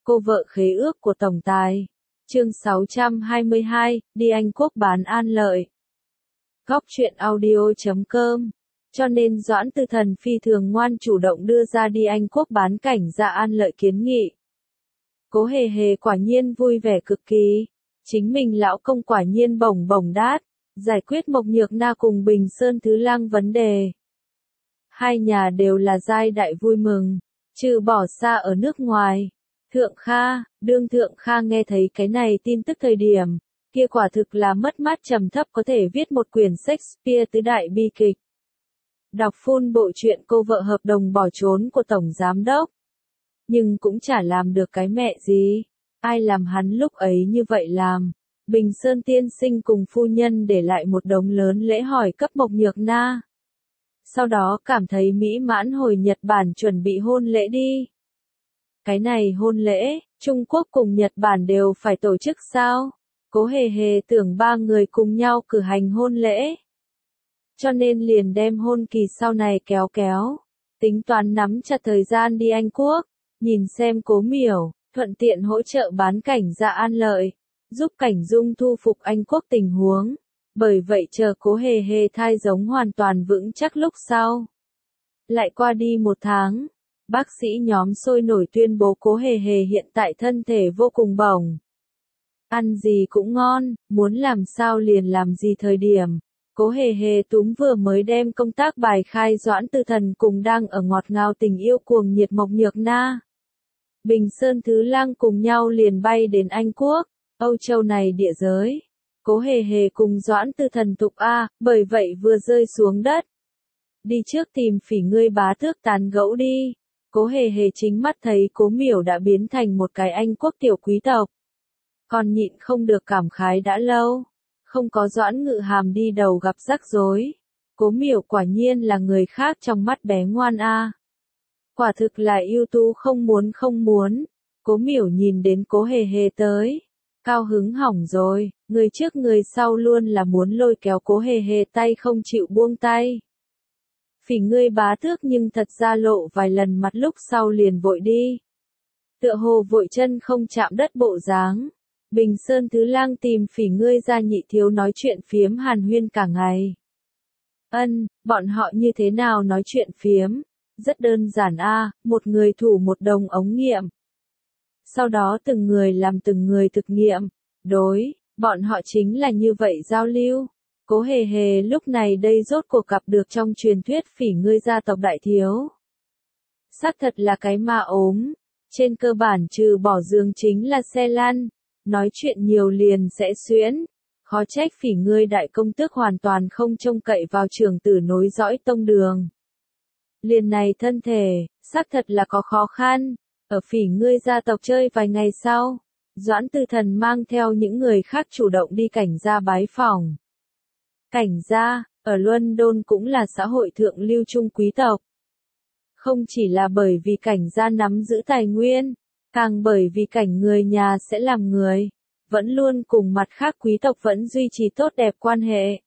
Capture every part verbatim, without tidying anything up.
Cô vợ khế ước của tổng tài. Chương sáu trăm hai mươi hai, đi Anh Quốc bán An Lợi. Góc truyện audio chấm com. Cho nên Doãn Tư Thần phi thường ngoan chủ động đưa ra đi Anh Quốc bán cảnh ra An Lợi kiến nghị. Cố Hề Hề quả nhiên vui vẻ cực kỳ. Chính mình lão công quả nhiên bổng bổng đát, giải quyết Mộc Nhược Na cùng Bình Sơn Thứ Lang vấn đề. Hai nhà đều là giai đại vui mừng, trừ bỏ xa ở nước ngoài. Thượng Kha, đương Thượng Kha nghe thấy cái này tin tức thời điểm, kia quả thực là mất mát trầm thấp có thể viết một quyển Shakespeare tứ đại bi kịch. Đọc full bộ truyện cô vợ hợp đồng bỏ trốn của Tổng Giám Đốc. Nhưng cũng chả làm được cái mẹ gì. Ai làm hắn lúc ấy như vậy làm. Bình Sơn tiên sinh cùng phu nhân để lại một đống lớn lễ hỏi cấp Mộc Nhược Na. Sau đó cảm thấy mỹ mãn hồi Nhật Bản chuẩn bị hôn lễ đi. Cái này hôn lễ, Trung Quốc cùng Nhật Bản đều phải tổ chức sao? Cố Hề Hề tưởng ba người cùng nhau cử hành hôn lễ. Cho nên liền đem hôn kỳ sau này kéo kéo. Tính toán nắm chặt thời gian đi Anh Quốc, nhìn xem Cố Miểu, thuận tiện hỗ trợ bán cảnh ra An Lợi, giúp Cảnh Dung thu phục Anh Quốc tình huống. Bởi vậy chờ Cố Hề Hề thai giống hoàn toàn vững chắc lúc sau. Lại qua đi một tháng. Bác sĩ nhóm sôi nổi tuyên bố Cố Hề Hề hiện tại thân thể vô cùng bổng. Ăn gì cũng ngon, muốn làm sao liền làm gì thời điểm. Cố Hề Hề túm vừa mới đem công tác bài khai Doãn Tư Thần cùng đang ở ngọt ngào tình yêu cuồng nhiệt Mộc Nhược Na. Bình Sơn Thứ Lang cùng nhau liền bay đến Anh Quốc, Âu Châu này địa giới. Cố Hề Hề cùng Doãn Tư Thần tục A, bởi vậy vừa rơi xuống đất. Đi trước tìm Phỉ Ngươi bá tước tán gẫu đi. Cố Hề Hề chính mắt thấy Cố Miểu đã biến thành một cái Anh Quốc tiểu quý tộc. Còn nhịn không được cảm khái đã lâu. Không có Doãn Ngự Hàm đi đầu gặp rắc rối. Cố Miểu quả nhiên là người khác trong mắt bé ngoan a. Quả thực là ưu tú không muốn không muốn. Cố Miểu nhìn đến Cố Hề Hề tới. Cao hứng hỏng rồi, người trước người sau luôn là muốn lôi kéo Cố Hề Hề tay không chịu buông tay. Phỉ Ngươi bá tước nhưng thật ra lộ vài lần mặt lúc sau liền vội đi. Tựa hồ vội chân không chạm đất bộ dáng. Bình Sơn Thứ Lang tìm Phỉ Ngươi ra nhị thiếu nói chuyện phiếm hàn huyên cả ngày. Ân, bọn họ như thế nào nói chuyện phiếm? Rất đơn giản a, một người thủ một đồng ống nghiệm. Sau đó từng người làm từng người thực nghiệm. Đối, bọn họ chính là như vậy giao lưu. Cố Hề Hề lúc này đây rốt cuộc gặp được trong truyền thuyết Phỉ Ngươi gia tộc đại thiếu. Xác thật là cái ma ốm. Trên cơ bản trừ bỏ giường chính là xe lăn. Nói chuyện nhiều liền sẽ xuyễn. Khó trách Phỉ Ngươi đại công tước hoàn toàn không trông cậy vào trưởng tử nối dõi tông đường. Liền này thân thể, xác thật là có khó khăn. Ở Phỉ Ngươi gia tộc chơi vài ngày sau, Doãn Tư Thần mang theo những người khác chủ động đi Cảnh gia bái phỏng. Cảnh gia, ở London cũng là xã hội thượng lưu trung quý tộc. Không chỉ là bởi vì Cảnh gia nắm giữ tài nguyên, càng bởi vì Cảnh người nhà sẽ làm người, vẫn luôn cùng mặt khác quý tộc vẫn duy trì tốt đẹp quan hệ.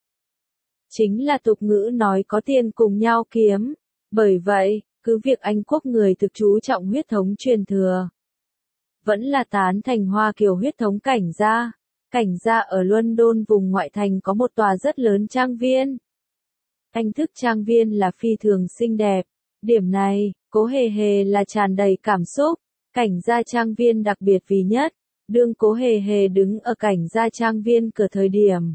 Chính là tục ngữ nói có tiền cùng nhau kiếm, bởi vậy, cứ việc Anh Quốc người thực chú trọng huyết thống truyền thừa. Vẫn là tán thành Hoa Kiều huyết thống Cảnh gia. Cảnh gia ở London vùng ngoại thành có một tòa rất lớn trang viên. Anh thức trang viên là phi thường xinh đẹp. Điểm này, Cố Hề Hề là tràn đầy cảm xúc. Cảnh gia trang viên đặc biệt vì nhất. Đương Cố Hề Hề đứng ở cảnh gia trang viên cửa thời điểm.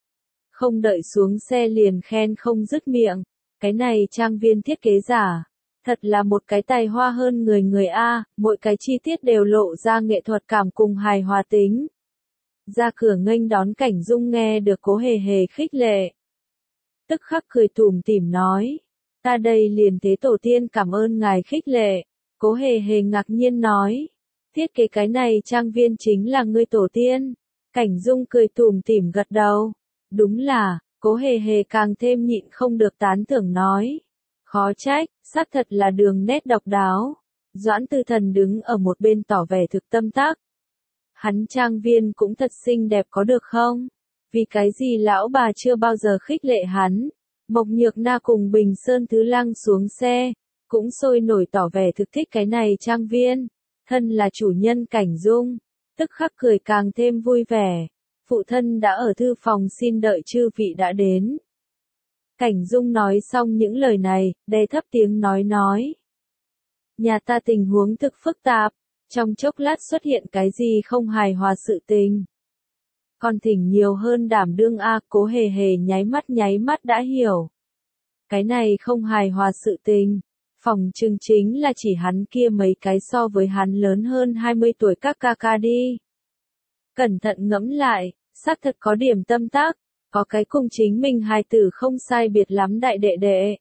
Không đợi xuống xe liền khen không dứt miệng. Cái này trang viên thiết kế giả. Thật là một cái tài hoa hơn người người A, mỗi cái chi tiết đều lộ ra nghệ thuật cảm cùng hài hòa tính. Ra cửa nghênh đón Cảnh Dung nghe được Cố Hề Hề khích lệ. Tức khắc cười tủm tỉm nói. Ta đây liền thế tổ tiên cảm ơn ngài khích lệ. Cố Hề Hề ngạc nhiên nói. Thiết kế cái này trang viên chính là ngươi tổ tiên. Cảnh Dung cười tủm tỉm gật đầu. Đúng là, Cố Hề Hề càng thêm nhịn không được tán thưởng nói. Khó trách, xác thật là đường nét độc đáo. Doãn Tư Thần đứng ở một bên tỏ vẻ thực tâm tác. Hắn trang viên cũng thật xinh đẹp có được không? Vì cái gì lão bà chưa bao giờ khích lệ hắn? Mộc Nhược Na cùng Bình Sơn Thứ Lang xuống xe, cũng sôi nổi tỏ vẻ thực thích cái này trang viên. Thân là chủ nhân Cảnh Dung, tức khắc cười càng thêm vui vẻ. Phụ thân đã ở thư phòng xin đợi chư vị đã đến. Cảnh Dung nói xong những lời này, đè thấp tiếng nói nói. Nhà ta tình huống thực phức tạp, trong chốc lát xuất hiện cái gì không hài hòa sự tình. Còn thỉnh nhiều hơn đảm đương a. Cố Hề Hề nháy mắt nháy mắt đã hiểu. Cái này không hài hòa sự tình. Phòng trừng chính là chỉ hắn kia mấy cái so với hắn lớn hơn hai mươi tuổi các ca ca đi. Cẩn thận ngẫm lại, xác thật có điểm tâm tác, có cái cùng chính mình hài tử không sai biệt lắm đại đệ đệ.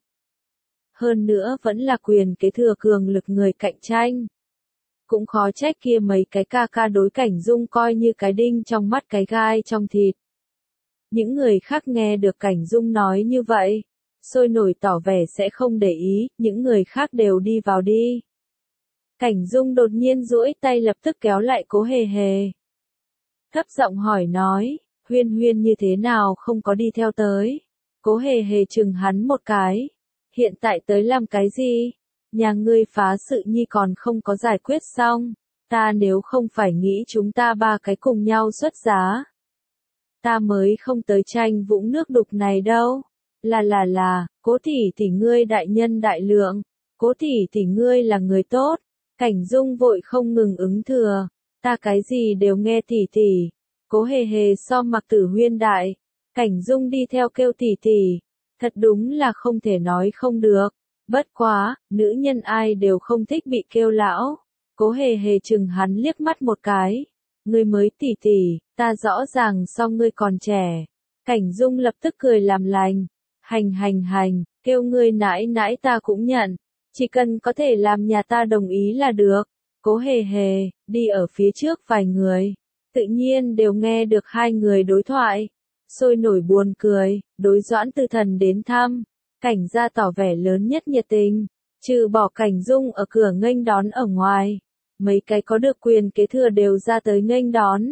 Hơn nữa vẫn là quyền kế thừa cường lực người cạnh tranh. Cũng khó trách kia mấy cái ca ca đối Cảnh Dung coi như cái đinh trong mắt cái gai trong thịt. Những người khác nghe được Cảnh Dung nói như vậy, sôi nổi tỏ vẻ sẽ không để ý, những người khác đều đi vào đi. Cảnh Dung đột nhiên duỗi tay lập tức kéo lại Cố Hề Hề. Thấp giọng hỏi nói, Huyên Huyên như thế nào không có đi theo tới. Cố Hề Hề chừng hắn một cái. Hiện tại tới làm cái gì? Nhà ngươi phá sự nhi còn không có giải quyết xong. Ta nếu không phải nghĩ chúng ta ba cái cùng nhau xuất giá. Ta mới không tới tranh vũng nước đục này đâu. Là là là, Cố tỷ tỷ ngươi đại nhân đại lượng. Cố tỷ tỷ ngươi là người tốt. Cảnh Dung vội không ngừng ứng thừa. Ta cái gì đều nghe tỷ tỷ. Cố Hề Hề so Mặc Tử Huyên đại. Cảnh Dung đi theo kêu tỷ tỷ. Thật đúng là không thể nói không được. Bất quá, nữ nhân ai đều không thích bị kêu lão. Cố Hề Hề chừng hắn liếc mắt một cái. Ngươi mới tỷ tỷ, ta rõ ràng so ngươi còn trẻ. Cảnh Dung lập tức cười làm lành. Hành hành hành, kêu ngươi nãi nãi ta cũng nhận. Chỉ cần có thể làm nhà ta đồng ý là được. Cố Hề Hề, đi ở phía trước vài người. Tự nhiên đều nghe được hai người đối thoại. Sôi nổi buồn cười, đối Doãn Tư Thần đến thăm. Cảnh gia tỏ vẻ lớn nhất nhiệt tình. Trừ bỏ Cảnh Dung ở cửa nghênh đón ở ngoài. Mấy cái có được quyền kế thừa đều ra tới nghênh đón.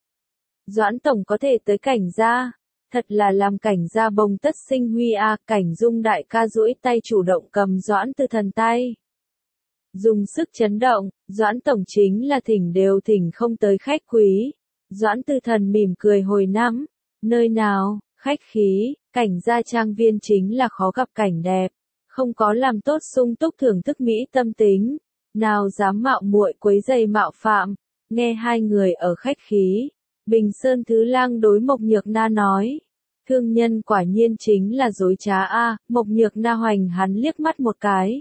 Doãn Tổng có thể tới Cảnh gia. Thật là làm Cảnh gia bồng tất sinh huy a. Cảnh Dung đại ca duỗi tay chủ động cầm Doãn Tư Thần tay. Dùng sức chấn động, Doãn Tổng chính là thỉnh đều thỉnh không tới khách quý. Doãn Tư Thần mỉm cười hồi nắm. Nơi nào, khách khí, Cảnh gia trang viên chính là khó gặp cảnh đẹp. Không có làm tốt sung túc thưởng thức mỹ tâm tính. Nào dám mạo muội quấy rầy mạo phạm. Nghe hai người ở khách khí. Bình Sơn Thứ Lang đối Mộc Nhược Na nói. Thương nhân quả nhiên chính là dối trá a. Mộc Nhược Na hoành hắn liếc mắt một cái.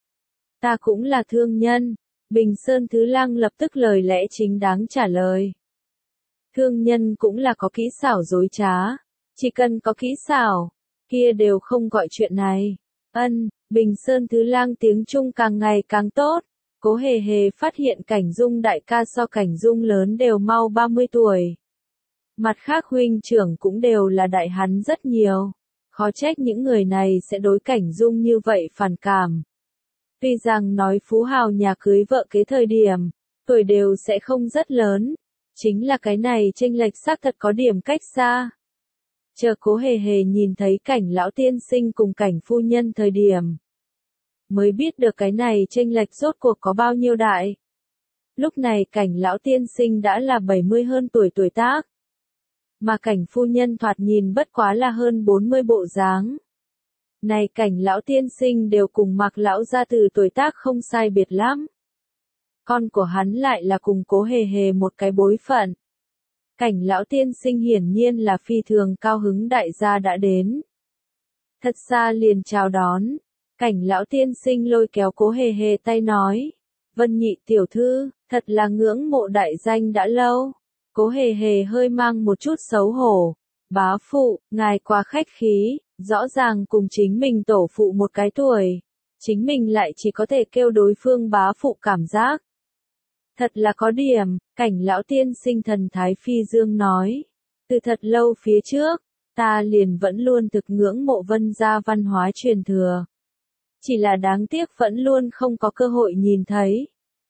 Ta cũng là thương nhân. Bình Sơn Thứ Lang lập tức lời lẽ chính đáng trả lời. Thương nhân cũng là có kỹ xảo dối trá. Chỉ cần có kỹ xảo, kia đều không gọi chuyện này. Ân, Bình Sơn Thứ Lang tiếng Trung càng ngày càng tốt. Cố Hề Hề phát hiện Cảnh Dung đại ca so Cảnh Dung lớn đều mau ba mươi tuổi. Mặt khác huynh trưởng cũng đều là đại hắn rất nhiều. Khó trách những người này sẽ đối Cảnh Dung như vậy phản cảm. Tuy rằng nói phú hào nhà cưới vợ kế thời điểm, tuổi đều sẽ không rất lớn. Chính là cái này chênh lệch xác thật có điểm cách xa. Chờ Cố Hề Hề nhìn thấy Cảnh lão tiên sinh cùng Cảnh phu nhân thời điểm. Mới biết được cái này chênh lệch rốt cuộc có bao nhiêu đại. Lúc này Cảnh lão tiên sinh đã là bảy mươi hơn tuổi tuổi tác. Mà Cảnh phu nhân thoạt nhìn bất quá là hơn bốn mươi bộ dáng. Này Cảnh lão tiên sinh đều cùng Mạc lão gia từ tuổi tác không sai biệt lắm. Con của hắn lại là cùng Cố Hề Hề một cái bối phận. Cảnh lão tiên sinh hiển nhiên là phi thường cao hứng đại gia đã đến. Thật xa liền chào đón. Cảnh lão tiên sinh lôi kéo Cố Hề Hề tay nói. Vân Nhị tiểu thư, thật là ngưỡng mộ đại danh đã lâu. Cố Hề Hề hơi mang một chút xấu hổ. Bá phụ, ngài quá khách khí, rõ ràng cùng chính mình tổ phụ một cái tuổi. Chính mình lại chỉ có thể kêu đối phương bá phụ cảm giác. Thật là có điểm, Cảnh lão tiên sinh thần thái phi dương nói. Từ thật lâu phía trước, ta liền vẫn luôn thực ngưỡng mộ Vân gia văn hóa truyền thừa. Chỉ là đáng tiếc vẫn luôn không có cơ hội nhìn thấy.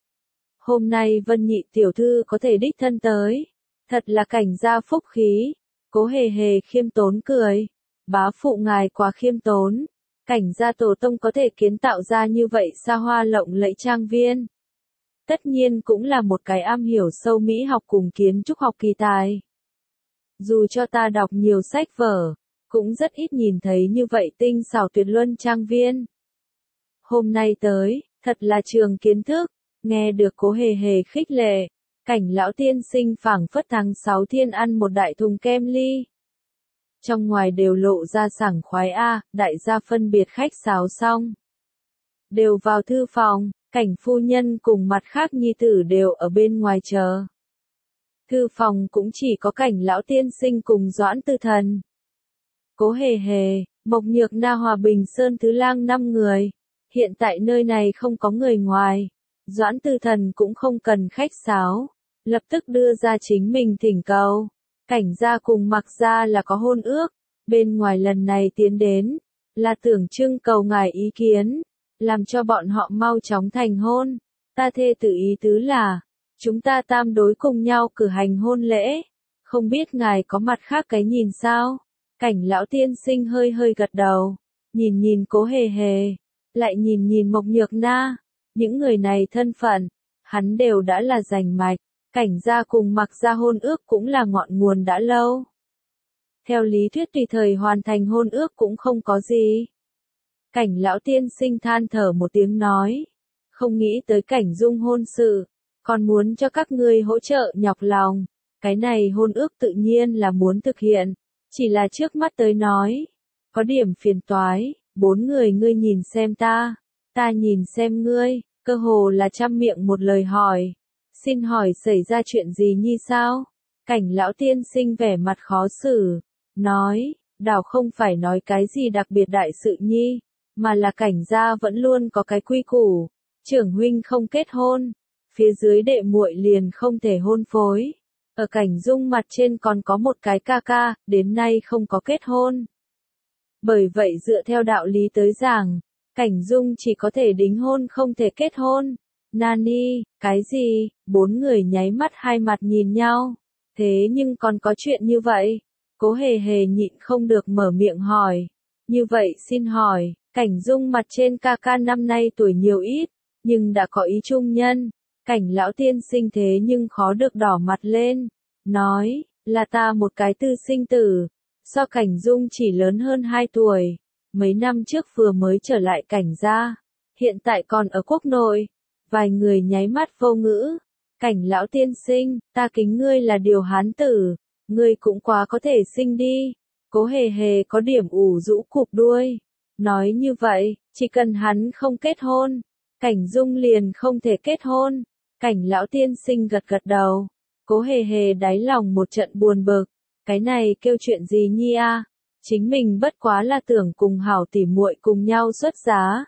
Hôm nay Vân Nhị tiểu thư có thể đích thân tới. Thật là Cảnh gia phúc khí. Cố Hề Hề khiêm tốn cười. Bá phụ ngài quá khiêm tốn. Cảnh gia tổ tông có thể kiến tạo ra như vậy xa hoa lộng lẫy trang viên. tất nhiên cũng là một cái am hiểu sâu mỹ học cùng kiến trúc học kỳ tài. Dù cho ta đọc nhiều sách vở, cũng rất ít nhìn thấy như vậy tinh xảo tuyệt luân trang viên. Hôm nay tới, thật là trường kiến thức, nghe được Cố Hề Hề khích lệ, Cảnh lão tiên sinh phảng phất tháng sáu thiên ăn một đại thùng kem ly. Trong ngoài đều lộ ra sảng khoái a, đại gia phân biệt khách sáo xong. Đều vào thư phòng, Cảnh phu nhân cùng mặt khác nhi tử đều ở bên ngoài chờ. Thư phòng cũng chỉ có Cảnh lão tiên sinh cùng Doãn Tư Thần. Cố Hề Hề, Mộc Nhược Na Hòa Bình Sơn Thứ Lang năm người. Hiện tại nơi này không có người ngoài. Doãn Tư Thần cũng không cần khách sáo. Lập tức đưa ra chính mình thỉnh cầu. Cảnh gia cùng Mặc gia là có hôn ước. Bên ngoài lần này tiến đến. Là tưởng trưng cầu ngài ý kiến. Làm cho bọn họ mau chóng thành hôn. Ta thê tự ý tứ là. Chúng ta tam đối cùng nhau cử hành hôn lễ. Không biết ngài có mặt khác cái nhìn sao? Cảnh lão tiên sinh hơi hơi gật đầu. Nhìn nhìn Cố Hề Hề. Lại nhìn nhìn Mộc Nhược Na. Những người này thân phận. Hắn đều đã là rành mạch. Cảnh gia cùng Mặc gia hôn ước cũng là ngọn nguồn đã lâu. Theo lý thuyết tùy thời hoàn thành hôn ước cũng không có gì. Cảnh lão tiên sinh than thở một tiếng nói. Không nghĩ tới Cảnh Dung hôn sự. Còn muốn cho các ngươi hỗ trợ nhọc lòng. Cái này hôn ước tự nhiên là muốn thực hiện. Chỉ là trước mắt tới nói. Có điểm phiền toái. Bốn người ngươi nhìn xem ta. Ta nhìn xem ngươi. Cơ hồ là trăm miệng một lời hỏi. Xin hỏi xảy ra chuyện gì nhi sao? Cảnh lão tiên sinh vẻ mặt khó xử. Nói, đảo không phải nói cái gì đặc biệt đại sự nhi. Mà là cảnh gia vẫn luôn có cái quy củ. Trưởng huynh không kết hôn. Phía dưới đệ muội liền không thể hôn phối. Ở Cảnh Dung mặt trên còn có một cái ca ca, đến nay không có kết hôn. Bởi vậy dựa theo đạo lý tới giảng, Cảnh Dung chỉ có thể đính hôn không thể kết hôn. Nani, cái gì? Bốn người nháy mắt hai mặt nhìn nhau. Thế nhưng còn có chuyện như vậy? Cố Hề Hề nhịn không được mở miệng hỏi. Như vậy xin hỏi, Cảnh Dung mặt trên ca ca năm nay tuổi nhiều ít, nhưng đã có ý trung nhân. Cảnh lão tiên sinh thế nhưng khó được đỏ mặt lên. Nói, là ta một cái tư sinh tử. So Cảnh Dung chỉ lớn hơn hai tuổi. Mấy năm trước vừa mới trở lại Cảnh gia. Hiện tại còn ở quốc nội. Vài người nháy mắt vô ngữ. Cảnh lão tiên sinh, ta kính ngươi là điều hán tử. Ngươi cũng quá có thể sinh đi. Cố Hề Hề có điểm ủ rũ cụp đuôi. Nói như vậy, chỉ cần hắn không kết hôn. Cảnh Dung liền không thể kết hôn. Cảnh lão tiên sinh gật gật đầu. Cố Hề Hề đáy lòng một trận buồn bực. Cái này kêu chuyện gì nhi a? Chính mình bất quá là tưởng cùng hảo tỉ muội cùng nhau xuất giá.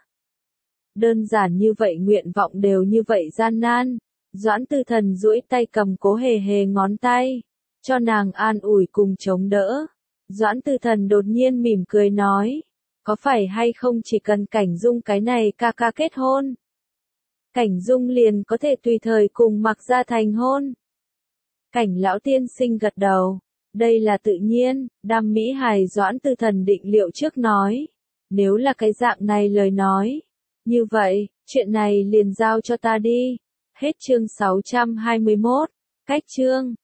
Đơn giản như vậy nguyện vọng đều như vậy gian nan. Doãn Tư Thần duỗi tay cầm Cố Hề Hề ngón tay. Cho nàng an ủi cùng chống đỡ. Doãn Tư Thần đột nhiên mỉm cười nói. Có phải hay không chỉ cần Cảnh Dung cái này ca ca kết hôn. Cảnh Dung liền có thể tùy thời cùng Mặc gia thành hôn. Cảnh lão tiên sinh gật đầu. Đây là tự nhiên, đam mỹ hài Doãn Tư Thần định liệu trước nói. Nếu là cái dạng này lời nói. Như vậy, chuyện này liền giao cho ta đi. Hết chương sáu trăm hai mươi mốt. Cách chương.